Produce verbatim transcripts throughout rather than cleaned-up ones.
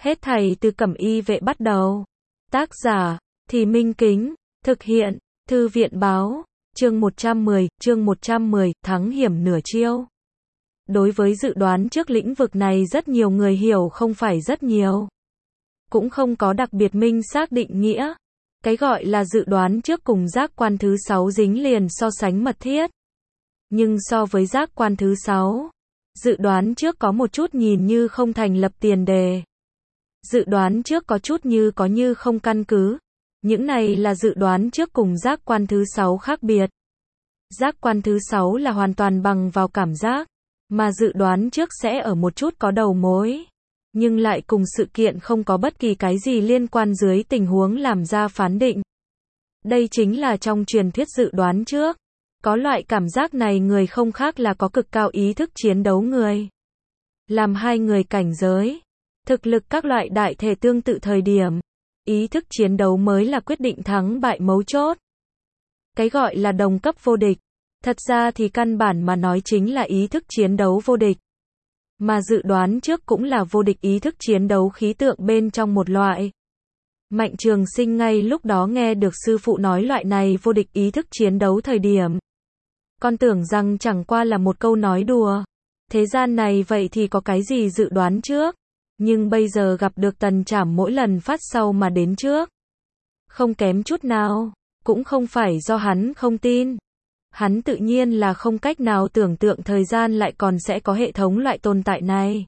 Hết thảy từ Cẩm Y Vệ bắt đầu. Tác giả, Thì Minh Kính, thực hiện, Thư viện Báo, chương một trăm mười, chương một trăm mười, thắng hiểm nửa chiêu. Đối với dự đoán trước lĩnh vực này rất nhiều người hiểu không phải rất nhiều. Cũng không có đặc biệt minh xác định nghĩa. Cái gọi là dự đoán trước cùng giác quan thứ sáu dính liền so sánh mật thiết. Nhưng so với giác quan thứ sáu, dự đoán trước có một chút nhìn như không thành lập tiền đề. Dự đoán trước có chút như có như không căn cứ. Những này là dự đoán trước cùng giác quan thứ sáu khác biệt. Giác quan thứ sáu là hoàn toàn bằng vào cảm giác, mà dự đoán trước sẽ ở một chút có đầu mối, nhưng lại cùng sự kiện không có bất kỳ cái gì liên quan dưới tình huống làm ra phán định. Đây chính là trong truyền thuyết dự đoán trước. Có loại cảm giác này người không khác là có cực cao ý thức chiến đấu người. Làm hai người cảnh giới, thực lực các loại đại thể tương tự thời điểm, ý thức chiến đấu mới là quyết định thắng bại mấu chốt. Cái gọi là đồng cấp vô địch, thật ra thì căn bản mà nói chính là ý thức chiến đấu vô địch. Mà dự đoán trước cũng là vô địch ý thức chiến đấu khí tượng bên trong một loại. Mạnh Trường Sinh ngay lúc đó nghe được sư phụ nói loại này vô địch ý thức chiến đấu thời điểm, con tưởng rằng chẳng qua là một câu nói đùa. Thế gian này vậy thì có cái gì dự đoán trước? Nhưng bây giờ gặp được Tần Trảm mỗi lần phát sau mà đến trước. Không kém chút nào, cũng không phải do hắn không tin. Hắn tự nhiên là không cách nào tưởng tượng thời gian lại còn sẽ có hệ thống loại tồn tại này.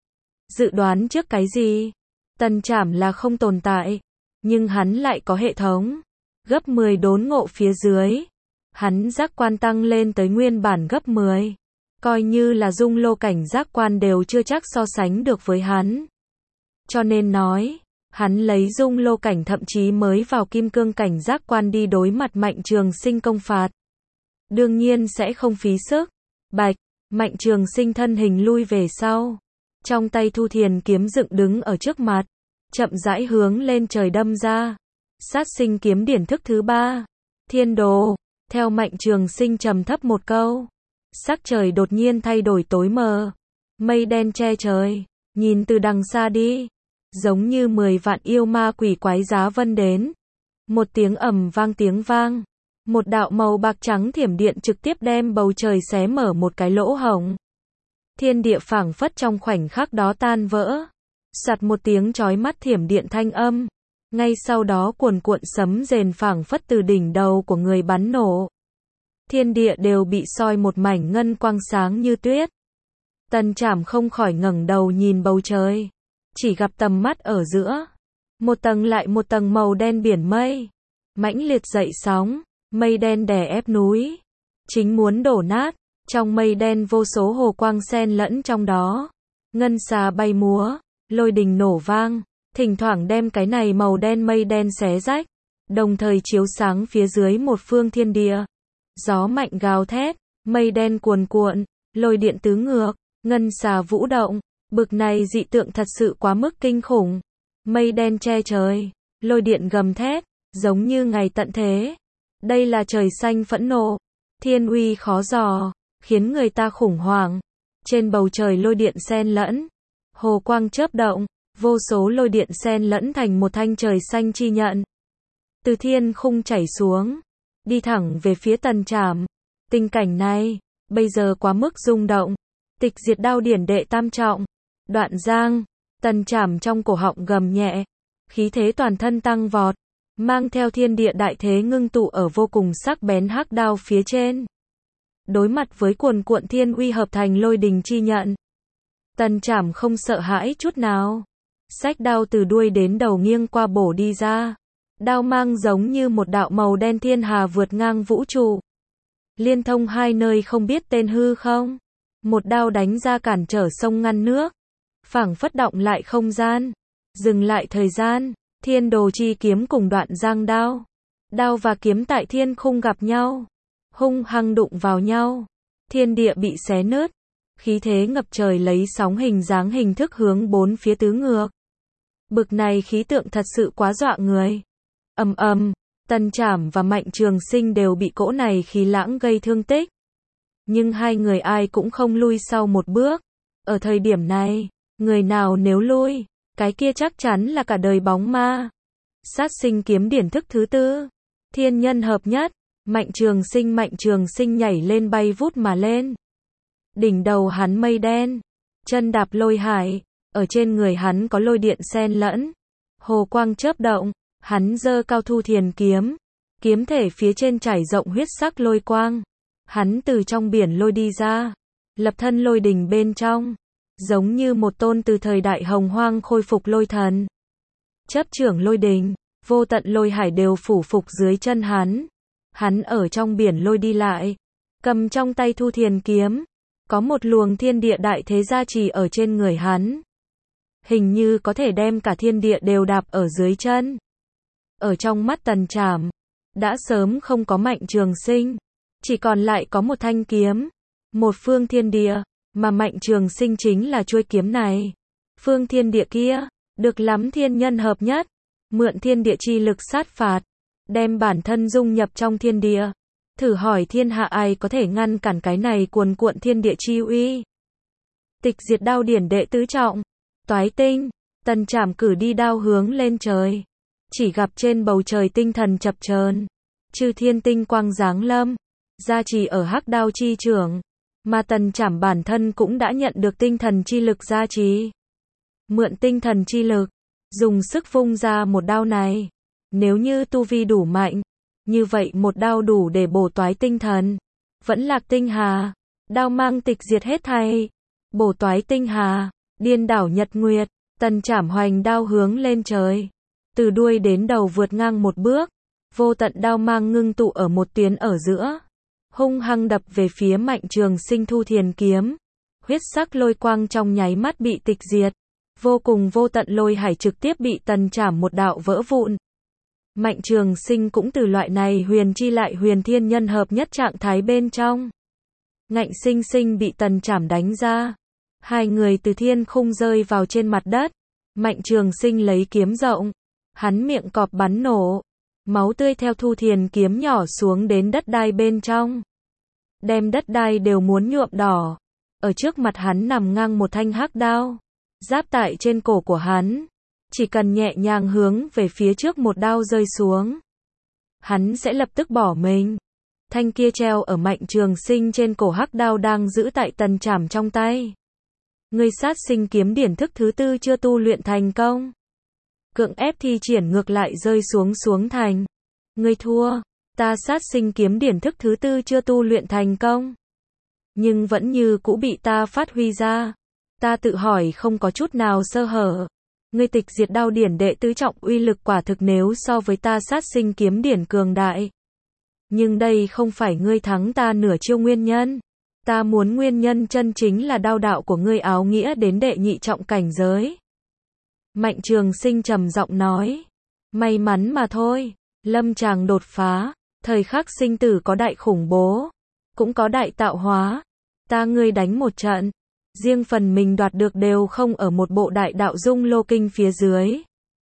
Dự đoán trước cái gì? Tần Trảm là không tồn tại, nhưng hắn lại có hệ thống. Gấp mười đốn ngộ phía dưới. Hắn giác quan tăng lên tới nguyên bản gấp mười. Coi như là dung lô cảnh giác quan đều chưa chắc so sánh được với hắn. Cho nên nói, hắn lấy dung lô cảnh thậm chí mới vào kim cương cảnh giác quan đi đối mặt Mạnh Trường Sinh công phạt. Đương nhiên sẽ không phí sức. Bạch, Mạnh Trường Sinh thân hình lui về sau. Trong tay Thu Thiền kiếm dựng đứng ở trước mặt. Chậm rãi hướng lên trời đâm ra. Sát sinh kiếm điển thức thứ ba. Thiên đồ. Theo Mạnh Trường Sinh trầm thấp một câu. Sắc trời đột nhiên thay đổi tối mờ. Mây đen che trời. Nhìn từ đằng xa đi. Giống như mười vạn yêu ma quỷ quái giá vân đến. Một tiếng ầm vang tiếng vang. Một đạo màu bạc trắng thiểm điện trực tiếp đem bầu trời xé mở một cái lỗ hổng. Thiên địa phảng phất trong khoảnh khắc đó tan vỡ. Soạt một tiếng chói mắt thiểm điện thanh âm. Ngay sau đó cuồn cuộn sấm rền phảng phất từ đỉnh đầu của người bắn nổ. Thiên địa đều bị soi một mảnh ngân quang sáng như tuyết. Tần Trảm không khỏi ngẩng đầu nhìn bầu trời. Chỉ gặp tầm mắt ở giữa. Một tầng lại một tầng màu đen biển mây. Mãnh liệt dậy sóng. Mây đen đè ép núi. Chính muốn đổ nát. Trong mây đen vô số hồ quang xen lẫn trong đó. Ngân xà bay múa. Lôi đình nổ vang. Thỉnh thoảng đem cái này màu đen mây đen xé rách. Đồng thời chiếu sáng phía dưới một phương thiên địa. Gió mạnh gào thét. Mây đen cuồn cuộn. Lôi điện tứ ngược. Ngân xà vũ động. Bực này dị tượng thật sự quá mức kinh khủng. Mây đen che trời. Lôi điện gầm thét. Giống như ngày tận thế. Đây là trời xanh phẫn nộ. Thiên uy khó dò. Khiến người ta khủng hoảng. Trên bầu trời lôi điện xen lẫn. Hồ quang chớp động. Vô số lôi điện xen lẫn thành một thanh trời xanh chi nhận. Từ thiên khung chảy xuống. Đi thẳng về phía Tần Trảm. Tình cảnh này, bây giờ quá mức rung động. Tịch diệt đao điển đệ tam trọng. Đoạn giang. Tần Trảm trong cổ họng gầm nhẹ. Khí thế toàn thân tăng vọt. Mang theo thiên địa đại thế ngưng tụ ở vô cùng sắc bén hắc đao phía trên. Đối mặt với cuồn cuộn thiên uy hợp thành lôi đình chi nhận. Tần Trảm không sợ hãi chút nào. Xách đao từ đuôi đến đầu nghiêng qua bổ đi ra. Đao mang giống như một đạo màu đen thiên hà vượt ngang vũ trụ. Liên thông hai nơi không biết tên hư không. Một đao đánh ra cản trở sông ngăn nước. Phảng phất động lại không gian. Dừng lại thời gian. Thiên đồ chi kiếm cùng đoạn giang đao. Đao và kiếm tại thiên khung gặp nhau. Hung hăng đụng vào nhau. Thiên địa bị xé nứt. Khí thế ngập trời lấy sóng hình dáng hình thức hướng bốn phía tứ ngược. Bực này khí tượng thật sự quá dọa người. Ầm ầm, Tần Trảm và Mạnh Trường Sinh đều bị cỗ này khí lãng gây thương tích. Nhưng hai người ai cũng không lui sau một bước. Ở thời điểm này, người nào nếu lui, Cái kia chắc chắn là cả đời bóng ma. Sát sinh kiếm điển thức thứ tư. Thiên nhân hợp nhất. Mạnh Trường Sinh Mạnh Trường Sinh nhảy lên bay vút mà lên. Đỉnh đầu hắn mây đen. Chân đạp lôi hải. Ở trên người hắn có lôi điện xen lẫn. Hồ quang chớp động. Hắn giơ cao thu thiền kiếm. Kiếm thể phía trên trải rộng huyết sắc lôi quang. Hắn từ trong biển lôi đi ra. Lập thân lôi đình bên trong. Giống như một tôn từ thời đại hồng hoang khôi phục lôi thần. Chấp trưởng lôi đình. Vô tận lôi hải đều phủ phục dưới chân hắn. Hắn ở trong biển lôi đi lại. Cầm trong tay thu thiền kiếm. Có một luồng thiên địa đại thế gia trì ở trên người hắn. Hình như có thể đem cả thiên địa đều đạp ở dưới chân. Ở trong mắt Tần Trảm, đã sớm không có Mạnh Trường Sinh. Chỉ còn lại có một thanh kiếm. Một phương thiên địa, mà Mạnh Trường Sinh chính là chuôi kiếm này. Phương thiên địa kia, được lắm thiên nhân hợp nhất. Mượn thiên địa chi lực sát phạt. Đem bản thân dung nhập trong thiên địa. Thử hỏi thiên hạ ai có thể ngăn cản cái này cuồn cuộn thiên địa chi uy. Tịch diệt đao điển đệ tứ trọng. Toái tinh. Tần Trảm cử đi đao hướng lên trời. Chỉ gặp trên bầu trời tinh thần chập chờn. Chư thiên tinh quang giáng lâm. Gia trì ở hắc đao chi trưởng. Mà Tần Trảm bản thân cũng đã nhận được tinh thần chi lực gia trì. Mượn tinh thần chi lực. Dùng sức vung ra một đao này. Nếu như tu vi đủ mạnh. Như vậy một đao đủ để bổ toái tinh thần. Vẫn lạc tinh hà. Đao mang tịch diệt hết thảy. Bổ toái tinh hà. Điên đảo nhật nguyệt. Tần Trảm hoành đao hướng lên trời. Từ đuôi đến đầu vượt ngang một bước. Vô tận đao mang ngưng tụ ở một tuyến ở giữa. Hung hăng đập về phía Mạnh Trường Sinh thu thiền kiếm. Huyết sắc lôi quang trong nháy mắt bị tịch diệt. Vô cùng vô tận lôi hải trực tiếp bị Tần Trảm một đạo vỡ vụn. Mạnh Trường Sinh cũng từ loại này huyền chi lại huyền thiên nhân hợp nhất trạng thái bên trong. Ngạnh sinh sinh bị Tần Trảm đánh ra. Hai người từ thiên khung rơi vào trên mặt đất. Mạnh Trường Sinh lấy kiếm rộng. Hắn miệng cọp bắn nổ. Máu tươi theo thu thiền kiếm nhỏ xuống đến đất đai bên trong. Đem đất đai đều muốn nhuộm đỏ. Ở trước mặt hắn nằm ngang một thanh hắc đao. Giáp tại trên cổ của hắn. Chỉ cần nhẹ nhàng hướng về phía trước một đao rơi xuống. Hắn sẽ lập tức bỏ mình. Thanh kia treo ở Mạnh Trường Sinh trên cổ hắc đao đang giữ tại Tần Trảm trong tay. Ngươi sát sinh kiếm điển thức thứ tư chưa tu luyện thành công. Cưỡng ép thi triển ngược lại rơi xuống xuống thành. Ngươi thua. Ta sát sinh kiếm điển thức thứ tư chưa tu luyện thành công. Nhưng vẫn như cũ bị ta phát huy ra. Ta tự hỏi không có chút nào sơ hở. Ngươi tịch diệt đao điển đệ tứ trọng uy lực quả thực nếu so với ta sát sinh kiếm điển cường đại. Nhưng đây không phải ngươi thắng ta nửa chiêu nguyên nhân. Ta muốn nguyên nhân chân chính là đao đạo của ngươi áo nghĩa đến đệ nhị trọng cảnh giới. Mạnh Trường Sinh trầm giọng nói. May mắn mà thôi. Lâm tràng đột phá. Thời khắc sinh tử có đại khủng bố. Cũng có đại tạo hóa. Ta ngươi đánh một trận. Riêng phần mình đoạt được đều không ở một bộ đại đạo dung lô kinh phía dưới.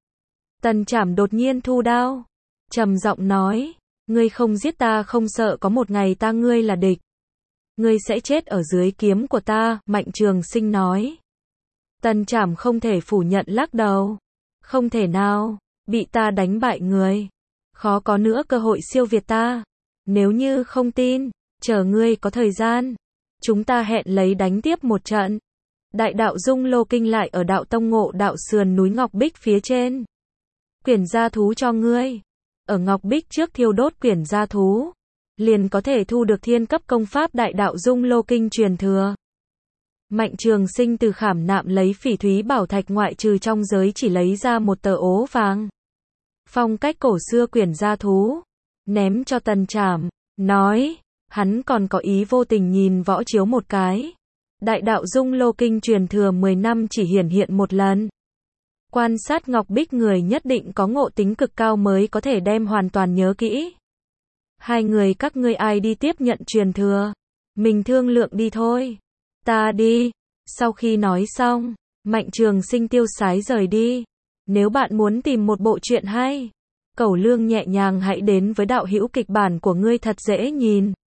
Tần Trảm đột nhiên thu đao. Trầm giọng nói. Ngươi không giết ta không sợ có một ngày ta ngươi là địch. Ngươi sẽ chết ở dưới kiếm của ta, Mạnh Trường Sinh nói. Tần Trảm không thể phủ nhận lắc đầu. Không thể nào, bị ta đánh bại người. Khó có nữa cơ hội siêu việt ta. Nếu như không tin, chờ ngươi có thời gian. Chúng ta hẹn lấy đánh tiếp một trận. Đại đạo dung lô kinh lại ở đạo tông ngộ đạo sườn núi Ngọc Bích phía trên. Quyển gia thú cho ngươi. Ở Ngọc Bích trước thiêu đốt quyển gia thú. Liền có thể thu được thiên cấp công pháp đại đạo dung lô kinh truyền thừa. Mạnh Trường Sinh từ khảm nạm lấy phỉ thúy bảo thạch ngoại trừ trong giới chỉ lấy ra một tờ ố vàng. Phong cách cổ xưa quyển gia thú. Ném cho Tần Trảm. Nói. Hắn còn có ý vô tình nhìn võ chiếu một cái. Đại đạo dung lô kinh truyền thừa mười năm chỉ hiển hiện một lần. Quan sát Ngọc Bích người nhất định có ngộ tính cực cao mới có thể đem hoàn toàn nhớ kỹ. Hai người các ngươi ai đi tiếp nhận truyền thừa. Mình thương lượng đi thôi. Ta đi. Sau khi nói xong, Mạnh Trường Sinh tiêu sái rời đi. Nếu bạn muốn tìm một bộ truyện hay, Cẩu Lương nhẹ nhàng hãy đến với đạo hữu kịch bản của ngươi thật dễ nhìn.